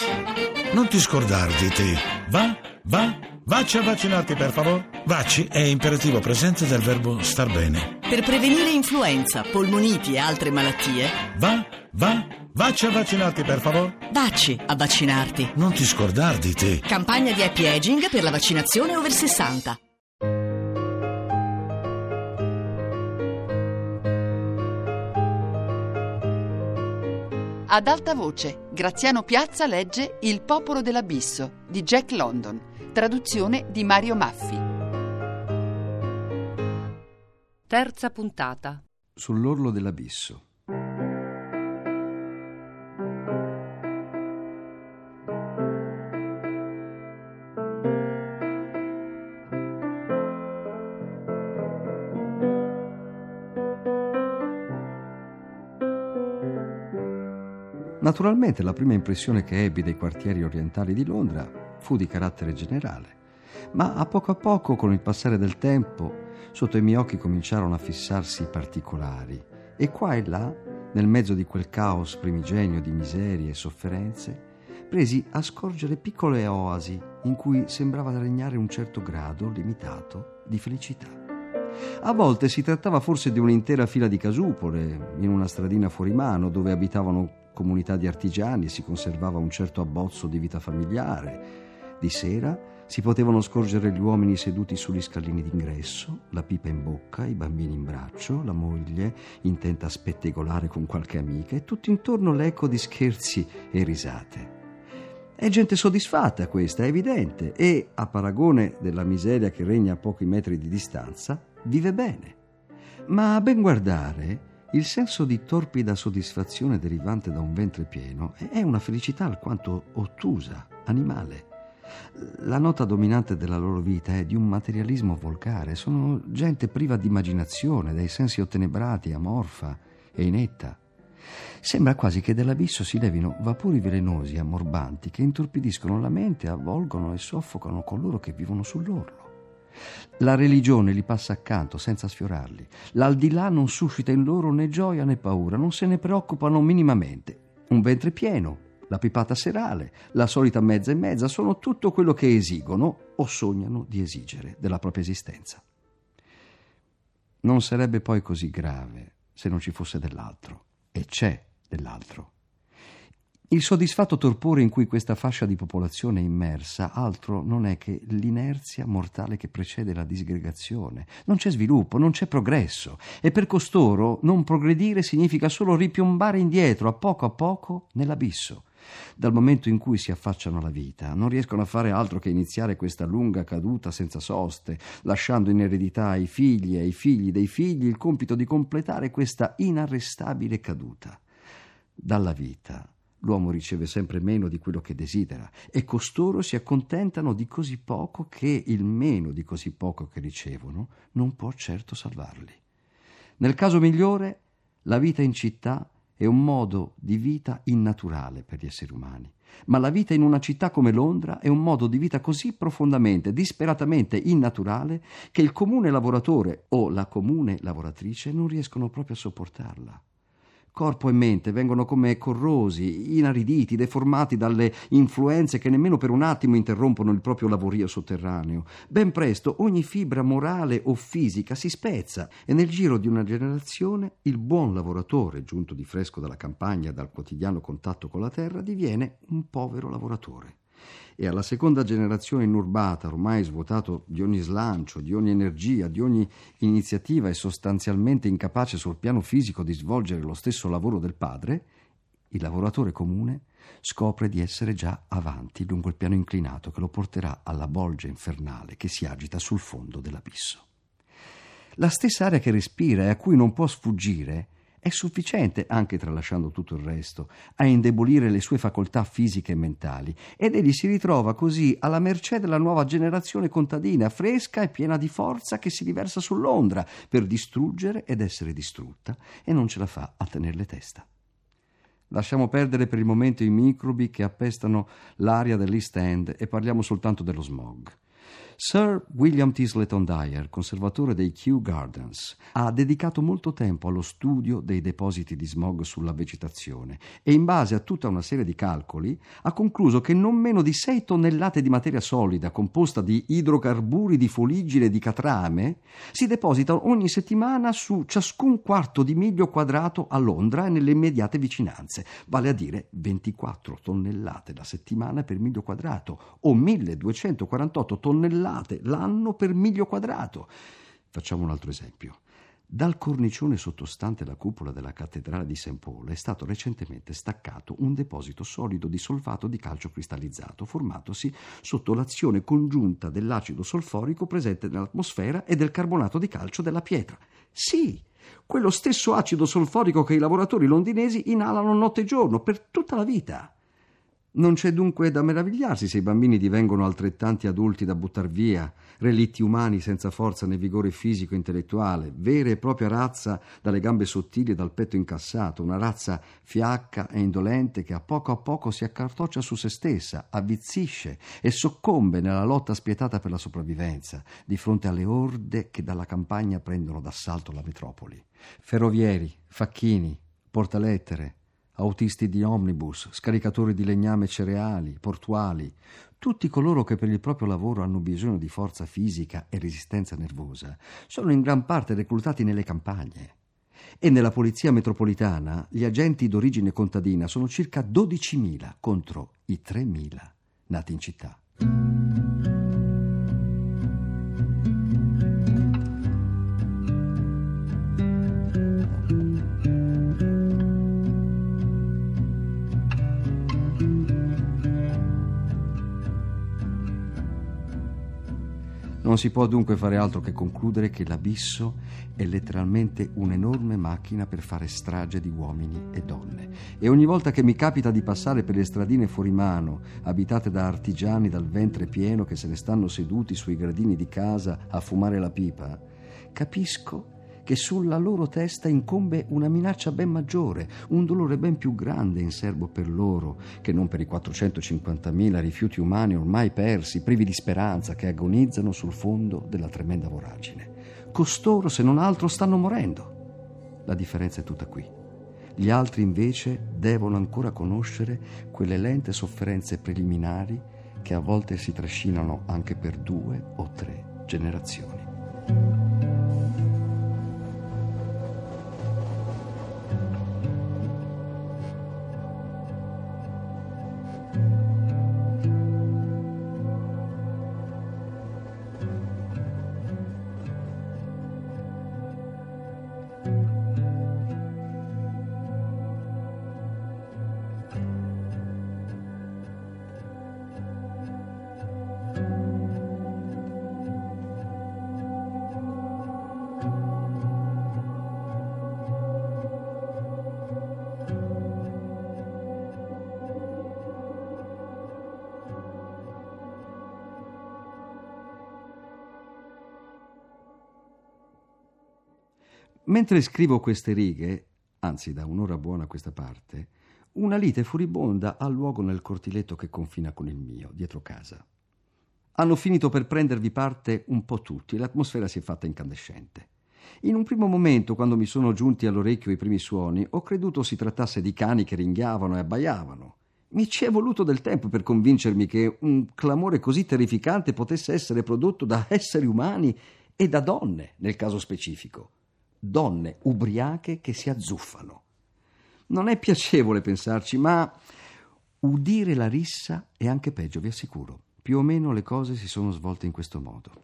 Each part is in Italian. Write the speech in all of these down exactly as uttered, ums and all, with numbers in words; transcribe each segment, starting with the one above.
Non ti scordar di te. Va, va, vacci a vaccinarti per favore. Vacci è imperativo presente del verbo star bene. Per prevenire influenza, polmoniti e altre malattie. Va, va, vacci a vaccinarti per favore. Vacci a vaccinarti. Non ti scordar di te. Campagna di happy aging per la vaccinazione over sessanta. Ad alta voce, Graziano Piazza legge Il popolo dell'abisso di Jack London, traduzione di Mario Maffi. Terza puntata. Sull'orlo dell'abisso. Naturalmente la prima impressione che ebbi dei quartieri orientali di Londra fu di carattere generale, ma a poco a poco, con il passare del tempo, sotto i miei occhi cominciarono a fissarsi i particolari e qua e là, nel mezzo di quel caos primigenio di miserie e sofferenze, presi a scorgere piccole oasi in cui sembrava regnare un certo grado limitato di felicità. A volte si trattava forse di un'intera fila di casupole in una stradina fuori mano dove abitavano comunità di artigiani e si conservava un certo abbozzo di vita familiare. Di sera si potevano scorgere gli uomini seduti sugli scalini d'ingresso, la pipa in bocca, i bambini in braccio, la moglie intenta a spettegolare con qualche amica e tutto intorno l'eco di scherzi e risate. È gente soddisfatta questa, è evidente, e, a paragone della miseria che regna a pochi metri di distanza, vive bene. Ma a ben guardare, il senso di torpida soddisfazione derivante da un ventre pieno è una felicità alquanto ottusa, animale. La nota dominante della loro vita è di un materialismo volgare. Sono gente priva di immaginazione, dai sensi ottenebrati, amorfa e inetta. Sembra quasi che dall'abisso si levino vapori velenosi e ammorbanti che intorpidiscono la mente, avvolgono e soffocano coloro che vivono sull'orlo. La religione li passa accanto senza sfiorarli. L'aldilà non suscita in loro né gioia né paura, non se ne preoccupano minimamente. Un ventre pieno, la pipata serale, la solita mezza e mezza sono tutto quello che esigono o sognano di esigere della propria esistenza. Non sarebbe poi così grave se non ci fosse dell'altro, e c'è dell'altro. Il soddisfatto torpore in cui questa fascia di popolazione è immersa altro non è che l'inerzia mortale che precede la disgregazione. Non c'è sviluppo, non c'è progresso, e per costoro non progredire significa solo ripiombare indietro a poco a poco nell'abisso. Dal momento in cui si affacciano alla vita non riescono a fare altro che iniziare questa lunga caduta senza soste, lasciando in eredità ai figli e ai figli dei figli il compito di completare questa inarrestabile caduta. Dalla vita l'uomo riceve sempre meno di quello che desidera e costoro si accontentano di così poco che il meno di così poco che ricevono non può certo salvarli. Nel caso migliore, la vita in città è un modo di vita innaturale per gli esseri umani, ma la vita in una città come Londra è un modo di vita così profondamente, disperatamente innaturale che il comune lavoratore o la comune lavoratrice non riescono proprio a sopportarla. Corpo e mente vengono come corrosi, inariditi, deformati dalle influenze che nemmeno per un attimo interrompono il proprio lavorio sotterraneo. Ben presto ogni fibra morale o fisica si spezza e nel giro di una generazione il buon lavoratore, giunto di fresco dalla campagna e dal quotidiano contatto con la terra, diviene un povero lavoratore. E alla seconda generazione inurbata, ormai svuotato di ogni slancio, di ogni energia, di ogni iniziativa e sostanzialmente incapace sul piano fisico di svolgere lo stesso lavoro del padre, il lavoratore comune scopre di essere già avanti lungo il piano inclinato che lo porterà alla bolgia infernale che si agita sul fondo dell'abisso. La stessa aria che respira e a cui non può sfuggire è sufficiente, anche tralasciando tutto il resto, a indebolire le sue facoltà fisiche e mentali, ed egli si ritrova così alla mercé della nuova generazione contadina, fresca e piena di forza, che si riversa su Londra per distruggere ed essere distrutta, e non ce la fa a tenerle testa. Lasciamo perdere per il momento i microbi che appestano l'aria dell'East End e parliamo soltanto dello smog. Sir William T. Slayton Dyer, conservatore dei Kew Gardens, ha dedicato molto tempo allo studio dei depositi di smog sulla vegetazione e in base a tutta una serie di calcoli ha concluso che non meno di sei tonnellate di materia solida composta di idrocarburi di foligine e di catrame si depositano ogni settimana su ciascun quarto di miglio quadrato a Londra e nelle immediate vicinanze, vale a dire ventiquattro tonnellate la settimana per miglio quadrato o milleduecentoquarantotto tonnellate l'anno per miglio quadrato. Facciamo un altro esempio. Dal cornicione sottostante la cupola della cattedrale di Saint Paul è stato recentemente staccato un deposito solido di solfato di calcio cristallizzato formatosi sotto l'azione congiunta dell'acido solforico presente nell'atmosfera e del carbonato di calcio della pietra. Sì, quello stesso acido solforico che i lavoratori londinesi inalano notte e giorno per tutta la vita. Non c'è dunque da meravigliarsi se i bambini divengono altrettanti adulti da buttar via, relitti umani senza forza né vigore fisico e intellettuale, vera e propria razza dalle gambe sottili e dal petto incassato, una razza fiacca e indolente che a poco a poco si accartoccia su se stessa, avvizzisce e soccombe nella lotta spietata per la sopravvivenza di fronte alle orde che dalla campagna prendono d'assalto la metropoli. Ferrovieri, facchini, portalettere, autisti di omnibus, scaricatori di legname e cereali, portuali, tutti coloro che per il proprio lavoro hanno bisogno di forza fisica e resistenza nervosa, sono in gran parte reclutati nelle campagne. E nella polizia metropolitana gli agenti d'origine contadina sono circa dodicimila contro i tremila nati in città. Non si può dunque fare altro che concludere che l'abisso è letteralmente un'enorme macchina per fare strage di uomini e donne. E ogni volta che mi capita di passare per le stradine fuori mano, abitate da artigiani dal ventre pieno che se ne stanno seduti sui gradini di casa a fumare la pipa, capisco che sulla loro testa incombe una minaccia ben maggiore, un dolore ben più grande in serbo per loro che non per i quattrocentocinquantamila rifiuti umani ormai persi, privi di speranza, che agonizzano sul fondo della tremenda voragine. Costoro, se non altro, stanno morendo. La differenza è tutta qui. Gli altri, invece, devono ancora conoscere quelle lente sofferenze preliminari che a volte si trascinano anche per due o tre generazioni. Mentre scrivo queste righe, anzi da un'ora buona a questa parte, una lite furibonda ha luogo nel cortiletto che confina con il mio, dietro casa. Hanno finito per prendervi parte un po' tutti e l'atmosfera si è fatta incandescente. In un primo momento, quando mi sono giunti all'orecchio i primi suoni, ho creduto si trattasse di cani che ringhiavano e abbaiavano. Mi ci è voluto del tempo per convincermi che un clamore così terrificante potesse essere prodotto da esseri umani e da donne, nel caso specifico. Donne ubriache che si azzuffano. Non è piacevole pensarci, ma udire la rissa è anche peggio, vi assicuro. Più o meno le cose si sono svolte in questo modo.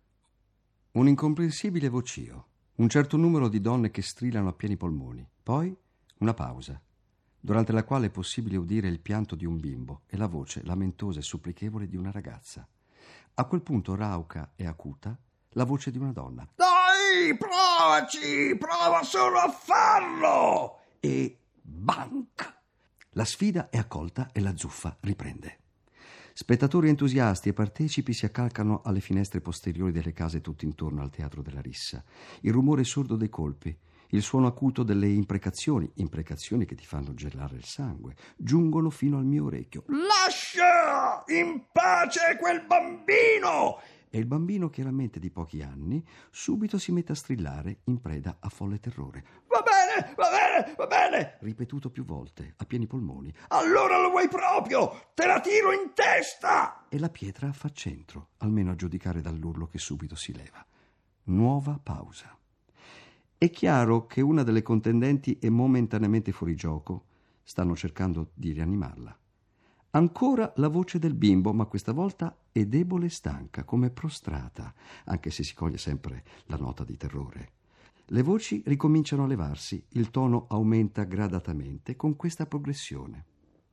Un incomprensibile vocio, un certo numero di donne che strillano a pieni polmoni, poi una pausa, durante la quale è possibile udire il pianto di un bimbo e la voce lamentosa e supplichevole di una ragazza. A quel punto rauca e acuta la voce di una donna. Dai, provaci, prova solo a farlo! E banc! La sfida è accolta e la zuffa riprende. Spettatori entusiasti e partecipi si accalcano alle finestre posteriori delle case tutto intorno al teatro della rissa. Il rumore sordo dei colpi, il suono acuto delle imprecazioni, imprecazioni che ti fanno gelare il sangue, giungono fino al mio orecchio. Lascia in pace quel bambino! e il bambino, chiaramente di pochi anni, subito si mette a strillare in preda a folle terrore. Va bene, va bene, va bene, ripetuto più volte, a pieni polmoni. Allora lo vuoi proprio? Te la tiro in testa! E la pietra fa centro, almeno a giudicare dall'urlo che subito si leva. Nuova pausa. È chiaro che una delle contendenti è momentaneamente fuori gioco. Stanno cercando di rianimarla. Ancora la voce del bimbo, ma questa volta è debole e stanca, come prostrata, anche se si coglie sempre la nota di terrore. Le voci ricominciano a levarsi, il tono aumenta gradatamente con questa progressione.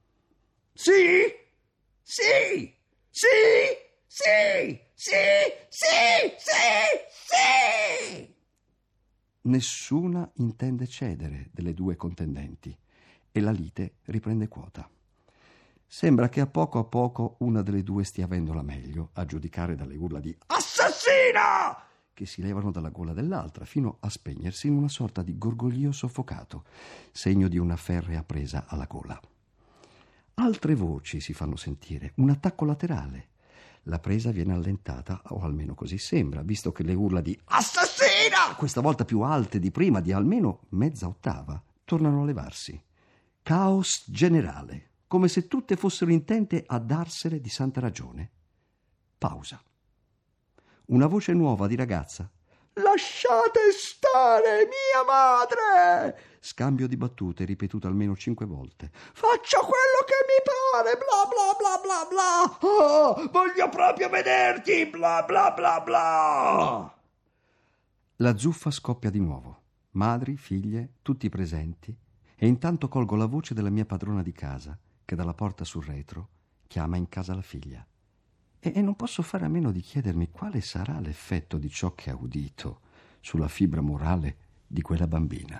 Sì, sì, sì, sì, sì, sì, sì, sì. Nessuna intende cedere delle due contendenti e la lite riprende quota. Sembra che a poco a poco una delle due stia avendo la meglio, a giudicare dalle urla di «Assassina!» che si levano dalla gola dell'altra, fino a spegnersi in una sorta di gorgoglio soffocato, segno di una ferrea presa alla gola. Altre voci si fanno sentire, un attacco laterale. La presa viene allentata, o almeno così sembra, visto che le urla di «Assassina!», questa volta più alte di prima, di almeno mezza ottava, tornano a levarsi. Caos generale, come se tutte fossero intente a darsene di santa ragione. Pausa. Una voce nuova di ragazza. «Lasciate stare, mia madre!» Scambio di battute ripetuto almeno cinque volte. «Faccio quello che mi pare, bla bla bla bla bla! Oh, voglio proprio vederti, bla bla bla bla!» La zuffa scoppia di nuovo. Madri, figlie, tutti presenti. E intanto colgo la voce della mia padrona di casa, che dalla porta sul retro chiama in casa la figlia. E, e non posso fare a meno di chiedermi quale sarà l'effetto di ciò che ha udito sulla fibra morale di quella bambina.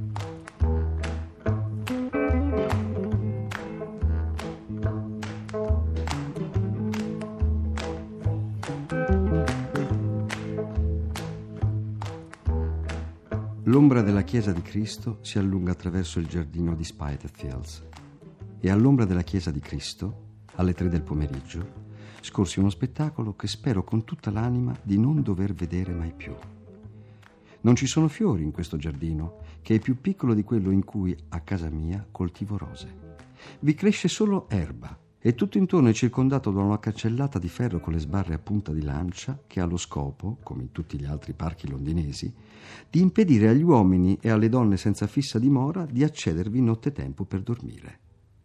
L'ombra della chiesa di Cristo si allunga attraverso il giardino di Spythe Fields e all'ombra della chiesa di Cristo, alle tre del pomeriggio, scorsi uno spettacolo che spero con tutta l'anima di non dover vedere mai più. Non ci sono fiori in questo giardino, che è più piccolo di quello in cui a casa mia coltivo rose. Vi cresce solo erba e tutto intorno è circondato da una cancellata di ferro con le sbarre a punta di lancia che ha lo scopo, come in tutti gli altri parchi londinesi, di impedire agli uomini e alle donne senza fissa dimora di accedervi nottetempo per dormire.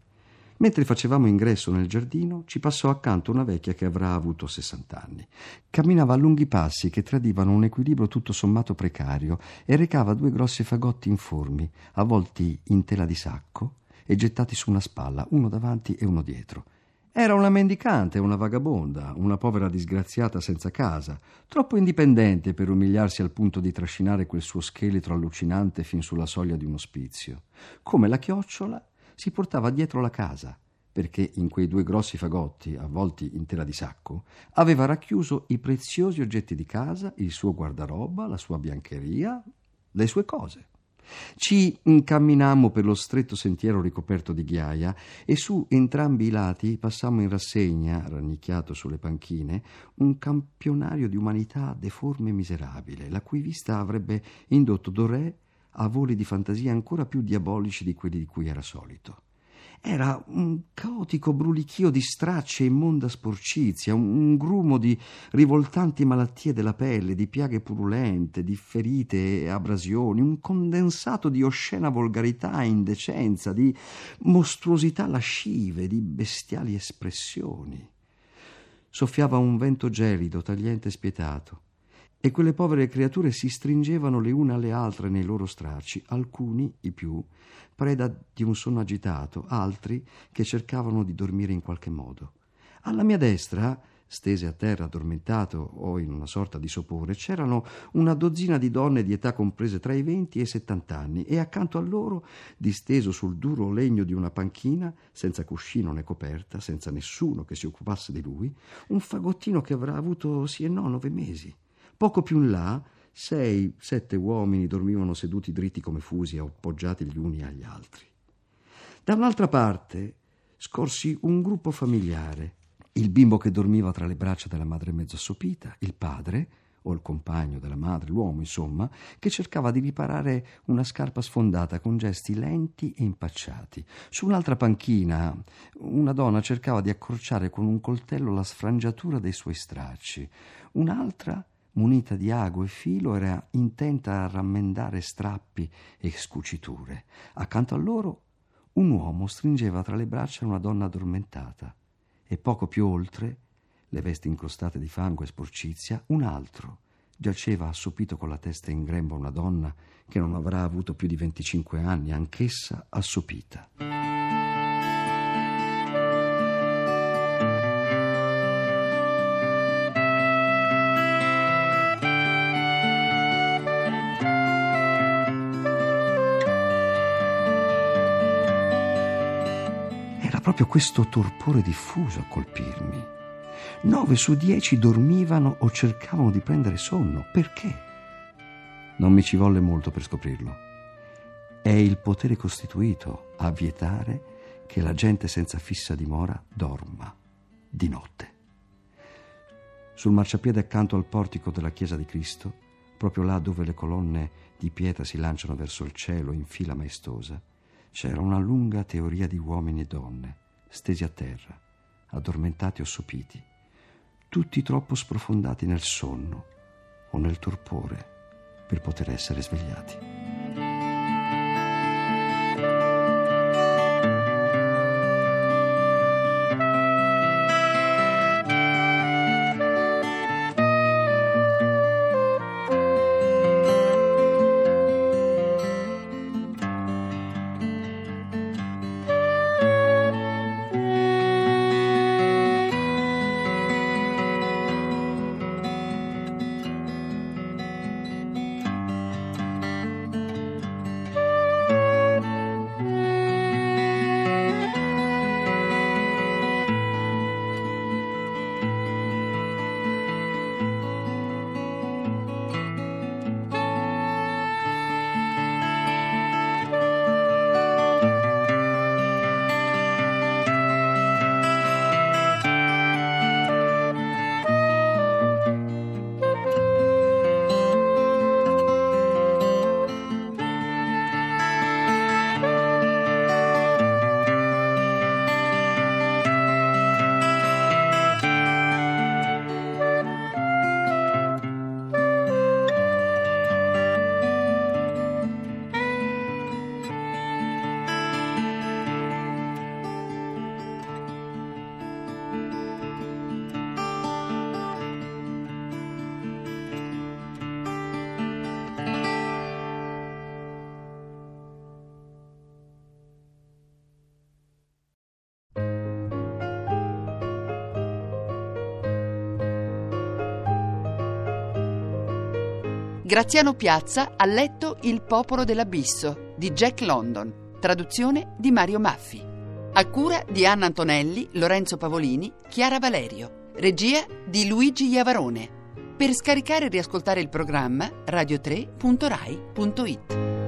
Mentre facevamo ingresso nel giardino, ci passò accanto una vecchia che avrà avuto sessanta anni. Camminava a lunghi passi che tradivano un equilibrio tutto sommato precario e recava due grossi fagotti informi, avvolti in tela di sacco e gettati su una spalla, uno davanti e uno dietro. Era una mendicante, una vagabonda, una povera disgraziata senza casa, troppo indipendente per umiliarsi al punto di trascinare quel suo scheletro allucinante fin sulla soglia di un ospizio. Come la chiocciola si portava dietro la casa, perché in quei due grossi fagotti, avvolti in tela di sacco, aveva racchiuso i preziosi oggetti di casa, il suo guardaroba, la sua biancheria, le sue cose. Ci incamminammo per lo stretto sentiero ricoperto di ghiaia e su entrambi i lati passammo in rassegna, rannicchiato sulle panchine, un campionario di umanità deforme e miserabile, la cui vista avrebbe indotto Doré a voli di fantasia ancora più diabolici di quelli di cui era solito. Era un caotico brulichio di stracci e immonda sporcizia, un, un grumo di rivoltanti malattie della pelle, di piaghe purulente, di ferite e abrasioni, un condensato di oscena volgarità e indecenza, di mostruosità lascive, di bestiali espressioni. Soffiava un vento gelido, tagliente e spietato, e quelle povere creature si stringevano le une alle altre nei loro stracci, alcuni, i più, preda di un sonno agitato, altri che cercavano di dormire in qualche modo. Alla mia destra, stese a terra addormentate o in una sorta di sopore, c'erano una dozzina di donne di età comprese tra i venti e i settant'anni e accanto a loro, disteso sul duro legno di una panchina, senza cuscino né coperta, senza nessuno che si occupasse di lui, un fagottino che avrà avuto sì e no nove mesi. Poco più in là, sei, sette uomini dormivano seduti dritti come fusi, appoggiati gli uni agli altri. Da un'altra parte scorsi un gruppo familiare, il bimbo che dormiva tra le braccia della madre mezzo assopita, il padre, o il compagno della madre, l'uomo insomma, che cercava di riparare una scarpa sfondata con gesti lenti e impacciati. Su un'altra panchina una donna cercava di accorciare con un coltello la sfrangiatura dei suoi stracci. Un'altra, munita di ago e filo, era intenta a rammendare strappi e scuciture. Accanto a loro un uomo stringeva tra le braccia una donna addormentata e poco più oltre, le vesti incrostate di fango e sporcizia, un altro giaceva assopito con la testa in grembo a una donna che non avrà avuto più di venticinque anni, anch'essa assopita. Era proprio questo torpore diffuso a colpirmi. Nove su dieci dormivano o cercavano di prendere sonno. Perché? Non mi ci volle molto per scoprirlo. È il potere costituito a vietare che la gente senza fissa dimora dorma di notte. Sul marciapiede accanto al portico della chiesa di Cristo, proprio là dove le colonne di pietra si lanciano verso il cielo in fila maestosa, c'era una lunga teoria di uomini e donne stesi a terra, addormentati o sopiti, tutti troppo sprofondati nel sonno o nel torpore per poter essere svegliati. Graziano Piazza ha letto Il popolo dell'abisso di Jack London, traduzione di Mario Maffi. A cura di Anna Antonelli, Lorenzo Pavolini, Chiara Valerio. Regia di Luigi Iavarone. Per scaricare e riascoltare il programma radio tre punto rai punto it.